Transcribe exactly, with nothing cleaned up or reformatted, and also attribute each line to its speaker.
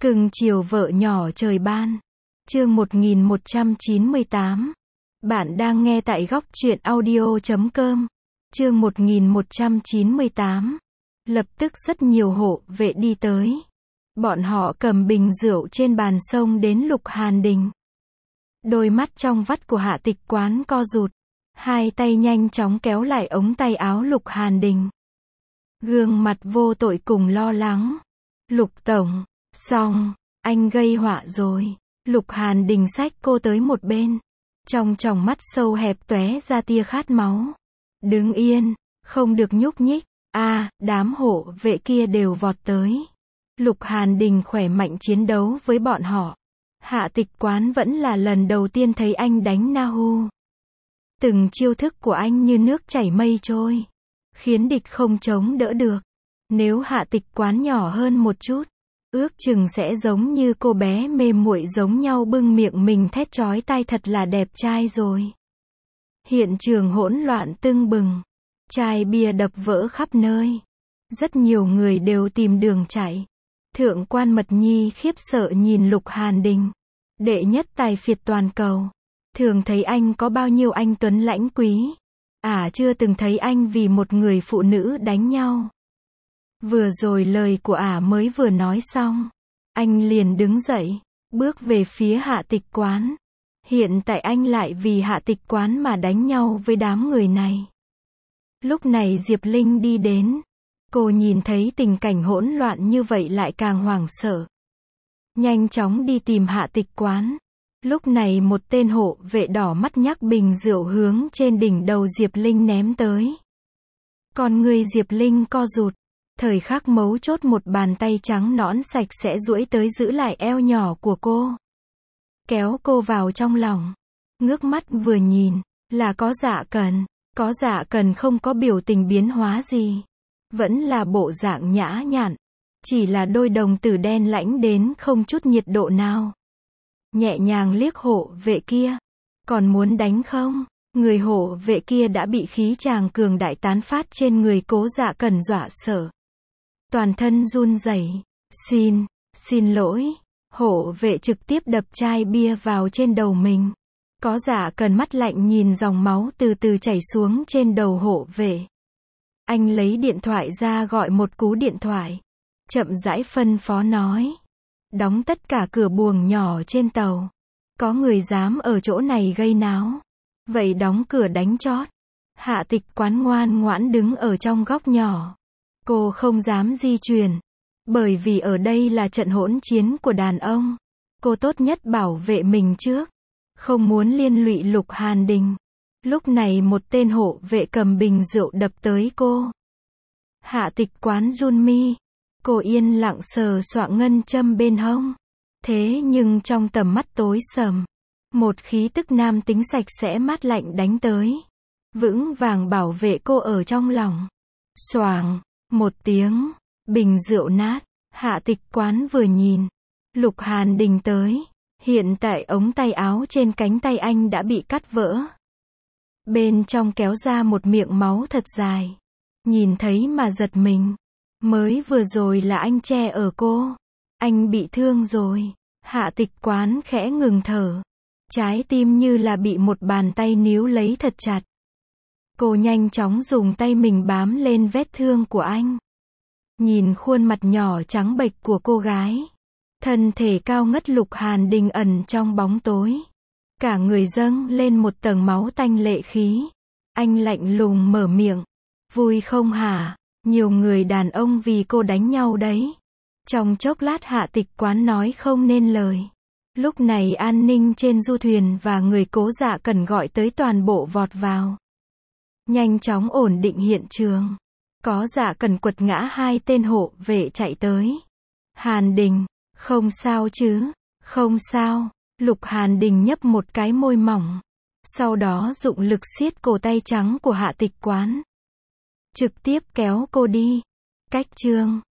Speaker 1: Cưng chiều vợ nhỏ trời ban. Chương một nghìn một trăm chín mươi tám. Bạn đang nghe tại góc truyện audio chấm com. Chương một nghìn một trăm chín mươi tám. Lập tức rất nhiều hộ vệ đi tới. Bọn họ cầm bình rượu trên bàn sông đến Lục Hàn Đình. Đôi mắt trong vắt của Hạ Tịch Quán co rụt. Hai tay nhanh chóng kéo lại ống tay áo Lục Hàn Đình. Gương mặt vô tội cùng lo lắng. Lục tổng, xong, anh gây họa rồi. Lục Hàn Đình xách cô tới một bên. Trong tròng mắt sâu hẹp tóe ra tia khát máu. Đứng yên, không được nhúc nhích. A, à, đám hộ vệ kia đều vọt tới. Lục Hàn Đình khỏe mạnh chiến đấu với bọn họ. Hạ Tịch Quán vẫn là lần đầu tiên thấy anh đánh Na Hu. Từng chiêu thức của anh như nước chảy mây trôi, khiến địch không chống đỡ được. Nếu Hạ Tịch Quán nhỏ hơn một chút, ước chừng sẽ giống như cô bé mê muội giống nhau bưng miệng mình thét chói tai thật là đẹp trai rồi. Hiện trường hỗn loạn tưng bừng. Chai bia đập vỡ khắp nơi. Rất nhiều người đều tìm đường chạy. Thượng quan Mật Nhi khiếp sợ nhìn Lục Hàn Đình. Đệ nhất tài phiệt toàn cầu. Thường thấy anh có bao nhiêu anh tuấn lãnh quý. À chưa từng thấy anh vì một người phụ nữ đánh nhau. Vừa rồi lời của ả mới vừa nói xong. Anh liền đứng dậy, bước về phía Hạ Tịch Quán. Hiện tại anh lại vì Hạ Tịch Quán mà đánh nhau với đám người này. Lúc này Diệp Linh đi đến. Cô nhìn thấy tình cảnh hỗn loạn như vậy lại càng hoảng sợ. Nhanh chóng đi tìm Hạ Tịch Quán. Lúc này một tên hộ vệ đỏ mắt nhắc bình rượu hướng trên đỉnh đầu Diệp Linh ném tới. Còn người Diệp Linh co rụt. Thời khắc mấu chốt một bàn tay trắng nõn sạch sẽ duỗi tới giữ lại eo nhỏ của cô. Kéo cô vào trong lòng. Ngước mắt vừa nhìn, là có Dạ Cần. Có Dạ Cần không có biểu tình biến hóa gì. Vẫn là bộ dạng nhã nhặn. Chỉ là đôi đồng tử đen lãnh đến không chút nhiệt độ nào. Nhẹ nhàng liếc hộ vệ kia. Còn muốn đánh không? Người hộ vệ kia đã bị khí tràng cường đại tán phát trên người Cố Dạ Cần dọa sợ. Toàn thân run rẩy. Xin, xin lỗi. Hộ vệ trực tiếp đập chai bia vào trên đầu mình. Có Dạ Cần mắt lạnh nhìn dòng máu từ từ chảy xuống trên đầu hộ vệ. Anh lấy điện thoại ra gọi một cú điện thoại. Chậm rãi phân phó nói. Đóng tất cả cửa buồng nhỏ trên tàu. Có người dám ở chỗ này gây náo. Vậy đóng cửa đánh chót. Hạ Tịch Quán ngoan ngoãn đứng ở trong góc nhỏ. Cô không dám di chuyển. Bởi vì ở đây là trận hỗn chiến của đàn ông. Cô tốt nhất bảo vệ mình trước. Không muốn liên lụy Lục Hàn Đình. Lúc này một tên hộ vệ cầm bình rượu đập tới cô. Hạ Tịch Quán run mi. Cô yên lặng sờ soạng ngân châm bên hông. Thế nhưng trong tầm mắt tối sầm. Một khí tức nam tính sạch sẽ mát lạnh đánh tới. Vững vàng bảo vệ cô ở trong lòng. Xoàng. Một tiếng. Bình rượu nát. Hạ Tịch Quán vừa nhìn. Lục Hàn Đình tới. Hiện tại ống tay áo trên cánh tay anh đã bị cắt vỡ. Bên trong kéo ra một miệng máu thật dài. Nhìn thấy mà giật mình. Mới vừa rồi là anh che ở cô. Anh bị thương rồi. Hạ Tịch Quán khẽ ngừng thở. Trái tim như là bị một bàn tay níu lấy thật chặt. Cô nhanh chóng dùng tay mình bám lên vết thương của anh. Nhìn khuôn mặt nhỏ trắng bệch của cô gái. Thân thể cao ngất Lục Hàn Đình ẩn trong bóng tối. Cả người dâng lên một tầng máu tanh lệ khí. Anh lạnh lùng mở miệng. Vui không hả? Nhiều người đàn ông vì cô đánh nhau đấy. Trong chốc lát Hạ Tịch Quán nói không nên lời. Lúc này an ninh trên du thuyền và người Cố Dạ Cần gọi tới toàn bộ vọt vào. Nhanh chóng ổn định hiện trường. Có Dạ Cần quật ngã hai tên hộ vệ chạy tới. Hàn Đình, không sao chứ? Không sao. Lục Hàn Đình nhấp một cái môi mỏng. Sau đó dụng lực siết cổ tay trắng của Hạ Tịch Quán. Trực tiếp kéo cô đi. Cách chương.